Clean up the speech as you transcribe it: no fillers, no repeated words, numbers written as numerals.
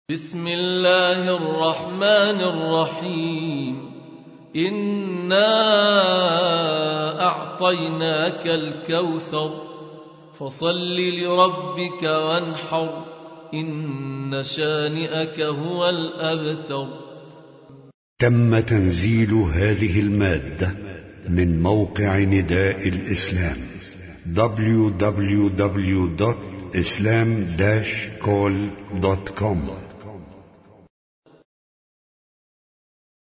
بسم الله الرحمن الرحيم. إنا أعطيناك الكوثر فصل لربك وانحر إن شانئك هو الأبتر. تم تنزيل هذه المادة من موقع نداء الإسلام www.islam-call.com